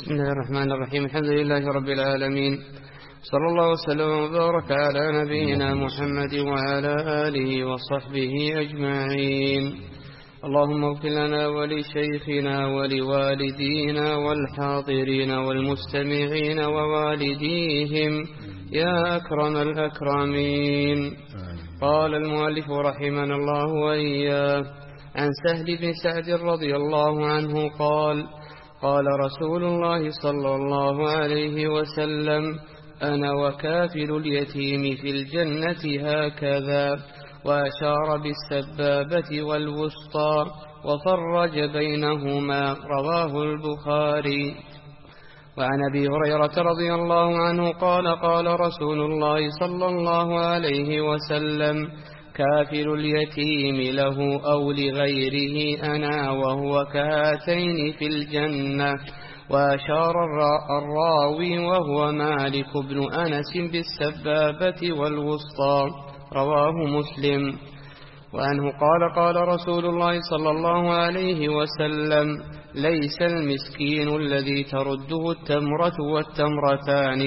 بسم الله الرحمن الرحيم. الحمد لله رب العالمين، صلى الله وسلم وبارك على نبينا محمد وعلى آله وصحبه أجمعين. اللهم اغفر لنا ولشيخنا ولوالدينا والحاضرين والمستمعين ووالديهم يا أكرم الأكرمين. قال المؤلف رحمنا الله وإياه عن سهل بن سعد رضي الله عنه قال: قال رسول الله صلى الله عليه وسلم: أنا وكافل اليتيم في الجنة هكذا، وأشار بالسبابة والوسطى وفرج بينهما. رواه البخاري. وعن أبي هريرة رضي الله عنه قال: قال رسول الله صلى الله عليه وسلم: كافل اليتيم له أو لغيره أنا وهو كهاتين في الجنة. وأشار الراوي وهو مالك بن أنس بالسبابة والوسطى. رواه مسلم. وعنه قال: قال رسول الله صلى الله عليه وسلم: ليس المسكين الذي ترده التمرة والتمرتان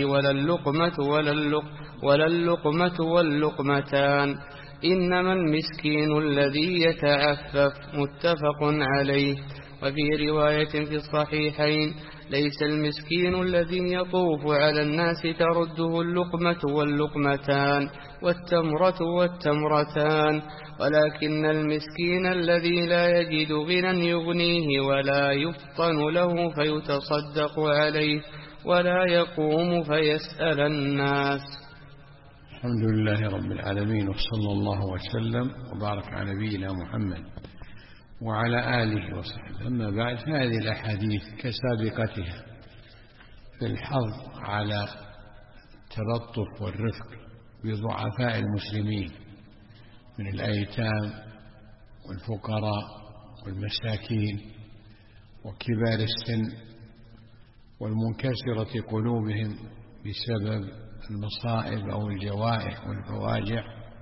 ولا اللقمة واللقمتان، إنما المسكين الذي يتعفف. متفق عليه. وفي رواية في الصحيحين: ليس المسكين الذي يطوف على الناس ترده اللقمة واللقمتان والتمرة والتمرتان، ولكن المسكين الذي لا يجد غنى يغنيه ولا يفطن له فيتصدق عليه ولا يقوم فيسأل الناس. الحمد لله رب العالمين، وصلى الله وسلم وبارك على نبينا محمد وعلى آله وصحبه. أما بعد، هذه الأحاديث كسابقتها في الحظ على التلطف والرفق بضعفاء المسلمين من الأيتام والفقراء والمساكين وكبار السن والمنكسرة قلوبهم بسبب المصائب أو الجوائح والفواجع.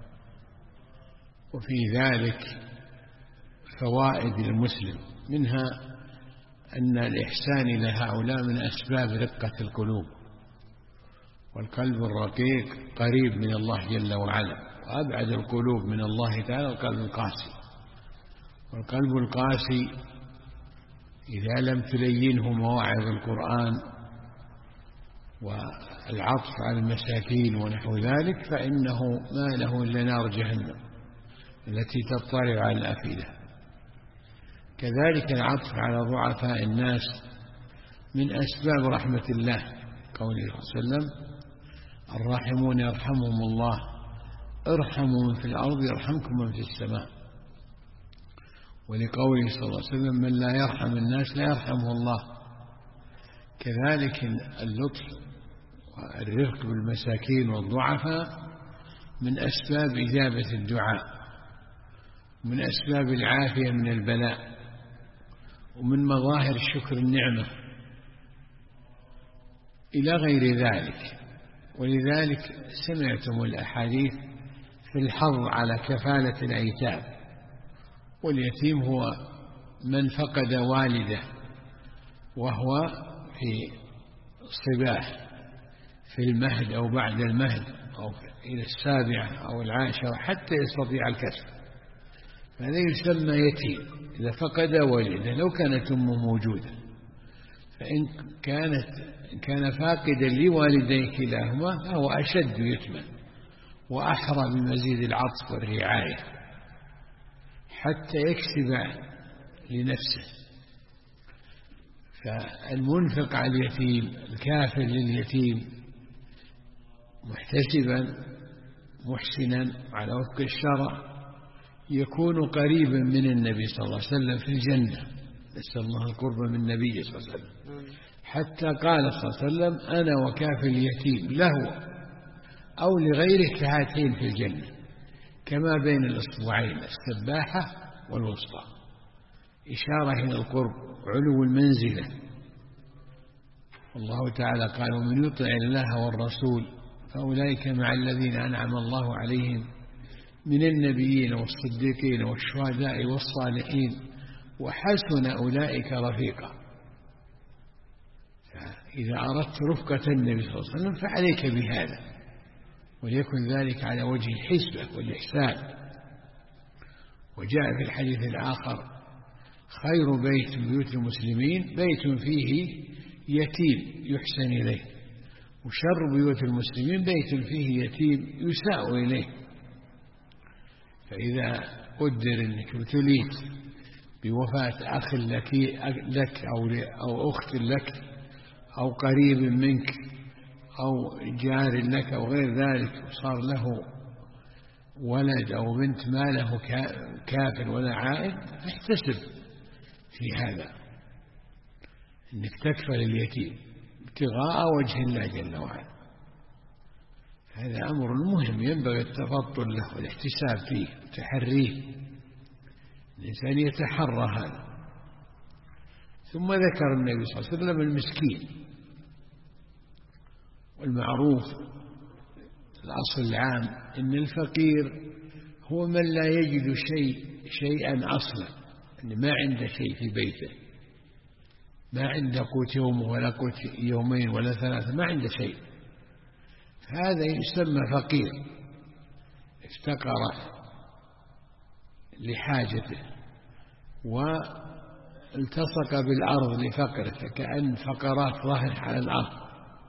وفي ذلك فوائد للمسلم، منها أن الإحسان إلى هؤلاء من أسباب رقة القلوب، والقلب الرقيق قريب من الله جل وعلا، وأبعد القلوب من الله تعالى القلب القاسي. والقلب القاسي إذا لم تلينه مواعظ القرآن والعطف على المساكين ونحو ذلك فإنه ما له إلا نار جهنم التي تطلع على الأفئدة. كذلك العطف على ضعفاء الناس من أسباب رحمة الله، قوله صلى الله عليه وسلم: الراحمون يرحمهم الله، ارحموا من في الأرض يرحمكم من في السماء. ولقوله صلى الله عليه وسلم: من لا يرحم الناس لا يرحمه الله. كذلك اللطف والرفق بالمساكين والضعفاء من أسباب إجابة الدعاء، من أسباب العافية من البلاء، ومن مظاهر شكر النعمة إلى غير ذلك. ولذلك سمعتم الأحاديث في الحظ على كفالة الأيتام. واليتيم هو من فقد والده وهو في صباه، في المهد أو بعد المهد أو إلى السابعة أو العاشرة حتى يستطيع الكسب، هذا يسمى يتيم إذا فقد والده. لو كانت أمه موجودة، فإن كان فاقدا لوالديه كلاهما فهو أشد يتما وأحرى بمزيد العطف والرعاية حتى يكسب لنفسه. فالمنفق على اليتيم الكافل لليتيم محتسبا محسنا على وفق الشرع يكون قريبا من النبي صلى الله عليه وسلم في الجنة، نسأل الله القرب من النبي صلى الله عليه وسلم، حتى قال صلى الله عليه وسلم: أنا وكافل اليتيم له أو لغيره كهاتين في الجنة، كما بين الإصبعين السباحة والوسطى، إشارة إلى القرب علو المنزلة. الله تعالى قال: ومن يطع الله والرسول فأولئك مع الذين أنعم الله عليهم من النبيين والصديقين والشهداء والصالحين وحسن أولئك رفيقا. فإذا أردت رفقة النبي صلى الله عليه وسلم فعليك بهذا، وليكن ذلك على وجه الحسبة والإحسان. وجاء في الحديث الآخر: خير بيت من بيوت المسلمين بيت فيه يتيم يحسن إليه، وشر بيوت المسلمين بيت فيه يتيم يساء إليه. فإذا قدر أنك ابتليت بوفاة أخ لك أو أخت لك أو قريب منك أو جار لك أو غير ذلك، وصار له ولد أو بنت ما له كافل ولا عائد، فاحتسب في هذا أنك تكفل اليتيم ابتغاء وجه الله جل وعلا. هذا أمر مهم ينبغي التفضل له والاحتساب فيه وتحريه، الإنسان يتحرى هذا. ثم ذكر النبي صلى الله عليه وسلم المسكين. والمعروف الأصل العام أن الفقير هو من لا يجد شيئا أصلا، أن ما عنده شيء في بيته، ما عنده قوت يوم ولا قوت يومين ولا ثلاثة، ما عنده شيء، هذا يسمى فقير، افتقر لحاجته والتصق بالأرض لفقره، فكأن فقرات ظهر على الأرض.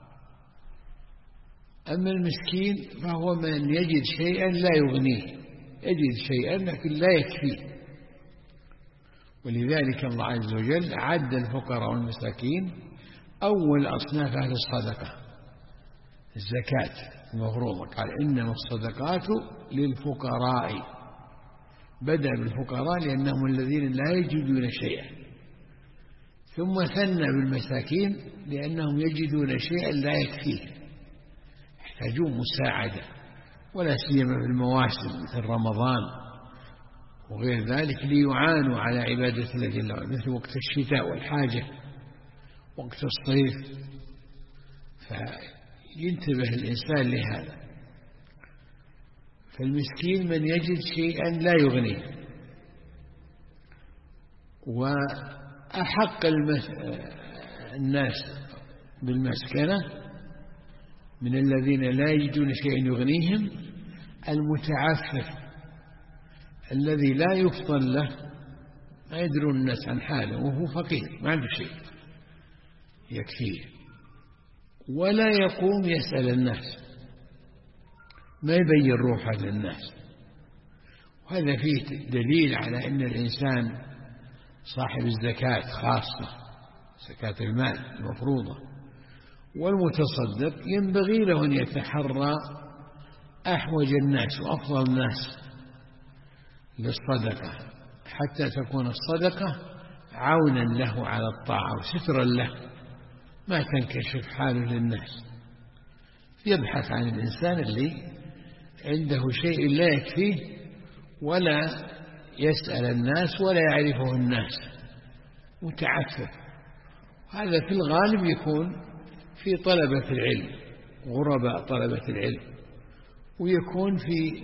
أما المسكين فهو من يجد شيئا لا يغنيه، يجد شيئا لكن لا يكفيه. ولذلك الله عز وجل عد الفقراء والمساكين أول أصناف أهل الصدقة الزكاة المفروضة، قال إنما الصدقات للفقراء، بدأ بالفقراء لأنهم الذين لا يجدون شيئا، ثم ثنى بالمساكين لأنهم يجدون شيئا لا يكفيه، يحتاجون مساعدة، ولا سيما في المواسم مثل رمضان وغير ذلك، ليعانوا على عبادة الله جل وعلا، مثل وقت الشتاء والحاجة، وقت الصيف، فينتبه الإنسان لهذا. فالمسكين من يجد شيئا لا يغنيه. وأحق الناس بالمسكنة من الذين لا يجدون شيئا يغنيهم المتعفف الذي لا يفضل له، ما يدرون الناس عن حاله وهو فقير ما عنده شيء يكفيه، ولا يقوم يسأل الناس، ما يبين روحه للناس. وهذا فيه دليل على أن الإنسان صاحب الزكاة خاصة، زكاة المال المفروضة، والمتصدق ينبغي له أن يتحرى أحوج الناس وأفضل الناس للصدقة، حتى تكون الصدقة عونا له على الطاعة وسترا له، ما تنكشف حاله للناس. يبحث عن الإنسان اللي عنده شيء لا يكفيه ولا يسأل الناس ولا يعرفه الناس، متعفف. هذا في الغالب يكون في طلبة العلم، غرباء طلبة العلم، ويكون في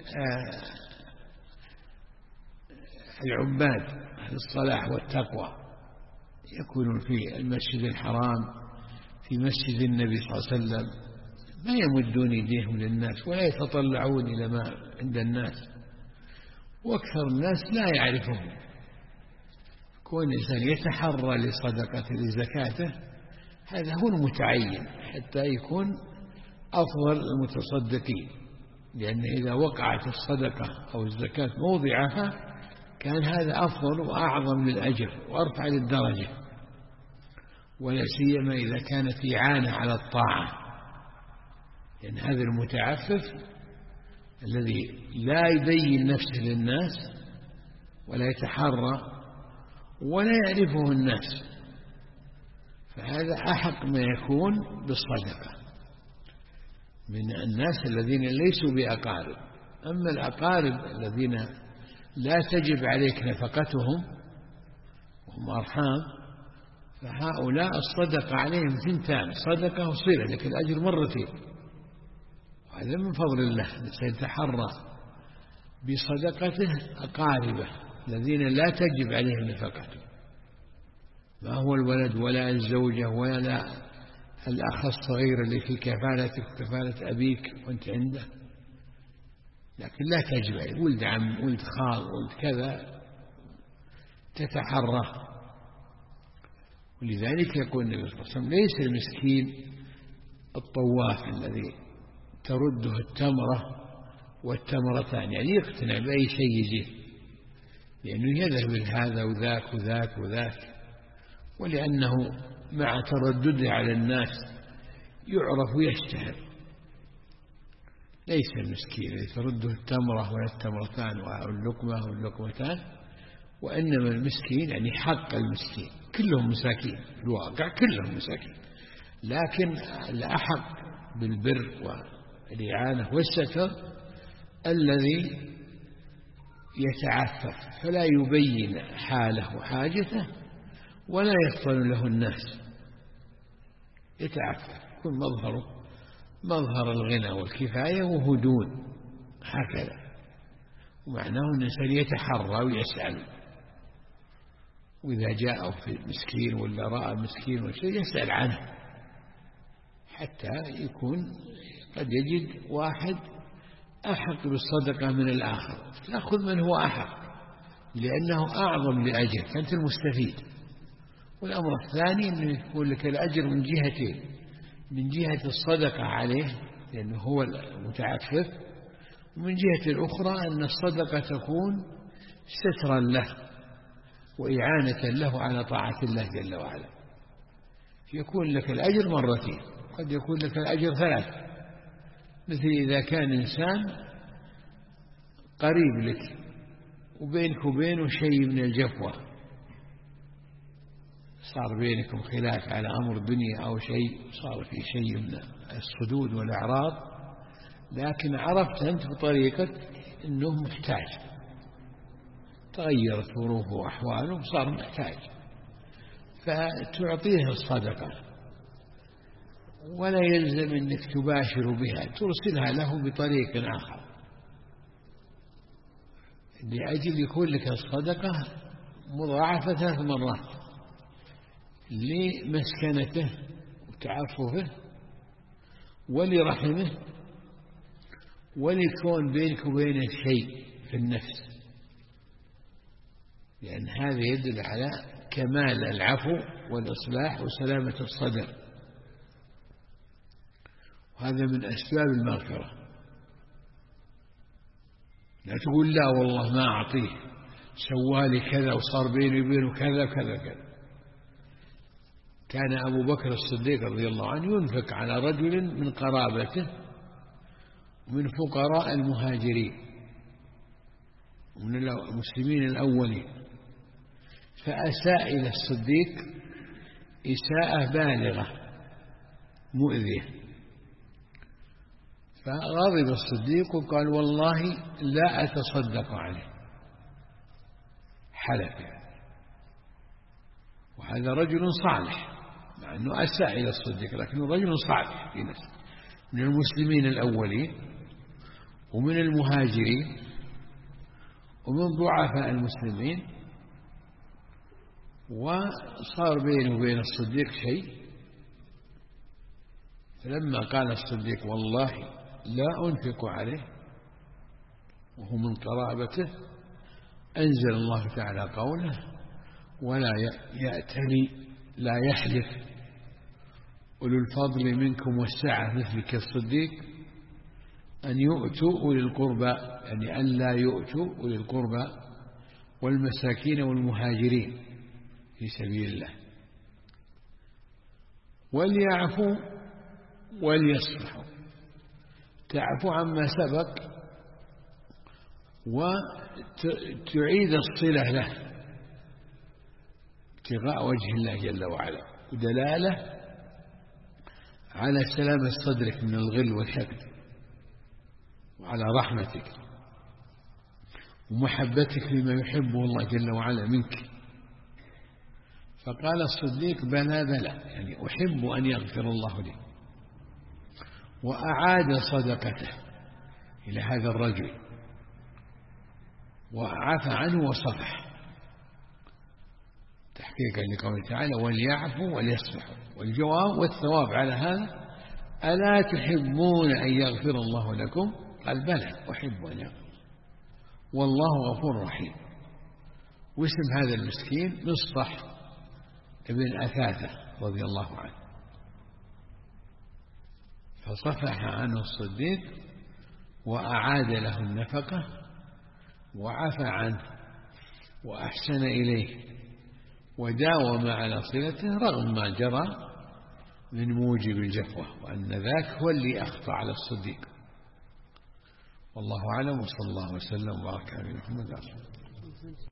العباد أهل الصلاح والتقوى، يكونون في المسجد الحرام، في مسجد النبي صلى الله عليه وسلم، ما يمدون يديهم للناس ولا يتطلعون إلى ما عند الناس، وأكثر الناس لا يعرفهم. كون الإنسان يتحرى لصدقته لزكاته، هذا هو المتعين حتى يكون أفضل المتصدقين، لأن إذا وقعت الصدقة أو الزكاة موضعها كان هذا أفضل وأعظم للأجر وأرفع للدرجة، ولا سيما إذا كانت إعانة على الطاعة، لأن هذا المتعفف الذي لا يبين نفسه للناس ولا يتحرى ولا يعرفه الناس، فهذا أحق ما يكون بالصدقة من الناس الذين ليسوا بأقارب. أما الأقارب الذين لا تجب عليك نفقتهم وهم أرحام، فهؤلاء الصدقة عليهم ثنتان، صدقة وصلة، لكن الأجر مرتين، وهذا من فضل الله. سيتحرى بصدقته أقاربه الذين لا تجب عليهم نفقته، ما هو الولد ولا الزوجة ولا الأخ الصغير اللي في كفالتك وكفالة أبيك وأنت عنده، لكن لا تجمع ولد عم ولد خال ولد كذا، تتحرى. ولذلك يقول النبي صلى الله عليه وسلم: ليس المسكين الطواف الذي ترده التمرة والتمرتان، يعني يقتنع بأي شيء يجيه، لأنه يذهب هذا وذاك وذاك وذاك، ولأنه مع تردده على الناس يعرف ويشتهر. ليس المسكين الذي ترده التمرة ولا التمرتان واللقمة واللقمتان، وإنما المسكين يعني حق المسكين، كلهم مساكين في الواقع، كلهم مساكين، لكن الأحق بالبر والإعانة والستر الذي يتعفف فلا يبين حاله وحاجته ولا يفطن له الناس، يتعفف، يكون مظهر الغنى والكفاية وهدون هكذا. ومعناه أن الإنسان يتحرى ويسأل، وإذا جاءه في مسكين ولا رأى مسكين وشيء يسأل عنه، حتى يكون قد يجد واحد أحق بالصدقة من الآخر، تأخذ من هو أحق لأنه أعظم لأجر، فأنت المستفيد. والأمر الثاني أنه يقول لك الأجر من جهتين: من جهة الصدقة عليه لأنه هو المتعفف، ومن جهة الأخرى أن الصدقة تكون سترا له وإعانة له على طاعة الله جل وعلا، يكون لك الأجر مرتين، قد يكون لك الأجر ثلاث. مثل إذا كان إنسان قريب لك وبينك وبينه شيء من الجفوة، صار بينكم خلاف على أمر دنيا أو شيء، صار في شيء من الصدود والأعراض، لكن عرفت أنت بطريقة أنه محتاج، تغيرت ظروفه وأحواله صار محتاج، فتعطيه الصدقة، ولا يلزم أنك تباشر بها، ترسلها له بطريق آخر، لأجل يكون لك الصدقة مضاعفة 3 مرات لمسكنته وتعففه ولرحمه ولكون بينك وبينه شيء في النفس، لأن هذا يدل على كمال العفو والإصلاح وسلامة الصدر، وهذا من أسباب المغفرة. لا تقول لا والله ما أعطيه، سوالي كذا وصار بيني وبينه كذا كذا كذا. كان أبو بكر الصديق رضي الله عنه ينفق على رجل من قرابته من فقراء المهاجرين ومن المسلمين الأولين، فأساء إلى الصديق إساءة بالغة مؤذية، فغضب الصديق وقال: والله لا أتصدق عليه، حلف يعني. وهذا رجل صالح، مع أنه أساء إلى الصديق لكنه رجل صالح في نفسه، من المسلمين الأولين ومن المهاجرين ومن ضعفاء المسلمين، وصار بينه وبين الصديق شيء. فلما قال الصديق: والله لا أنفق عليه وهو من قرابته، أنزل الله تعالى قوله: ولا يأتلي لا يحلف أولو الفضل منكم والسعة مثلك الصديق أن يؤتوا أولي القربى، يعني أن لا يؤتوا أولي القربى والمساكين والمهاجرين في سبيل الله، وليعفوا وليصفحوا، تعفو عما سبق وتعيد الصلة له ابتغاء وجه الله جل وعلا، ودلالة على سلامة صدرك من الغل والحقد، وعلى رحمتك ومحبتك لما يحبه الله جل وعلا منك. فقال الصديق: بلى بلى، يعني أحب أن يغفر الله لي. وأعاد صدقته إلى هذا الرجل وعفى عنه وصفح. تحقيقا لقوله تعالى وليعفوا وليصفحوا. والجواب والثواب على هذا ألا تحبون أن يغفر الله لكم؟ قال بلى أحب أن يغفر والله غفور رحيم. واسم هذا المسكين مصطح ابن أثاثة رضي الله عنه، فصفح عنه الصديق وأعاد له النفقة وعفى عنه وأحسن إليه وداوم على صلته رغم ما جرى من موجب الجفوة، وأن ذاك هو اللي أخطأ على الصديق. والله أعلم، وصلى الله وسلم وبارك على محمد.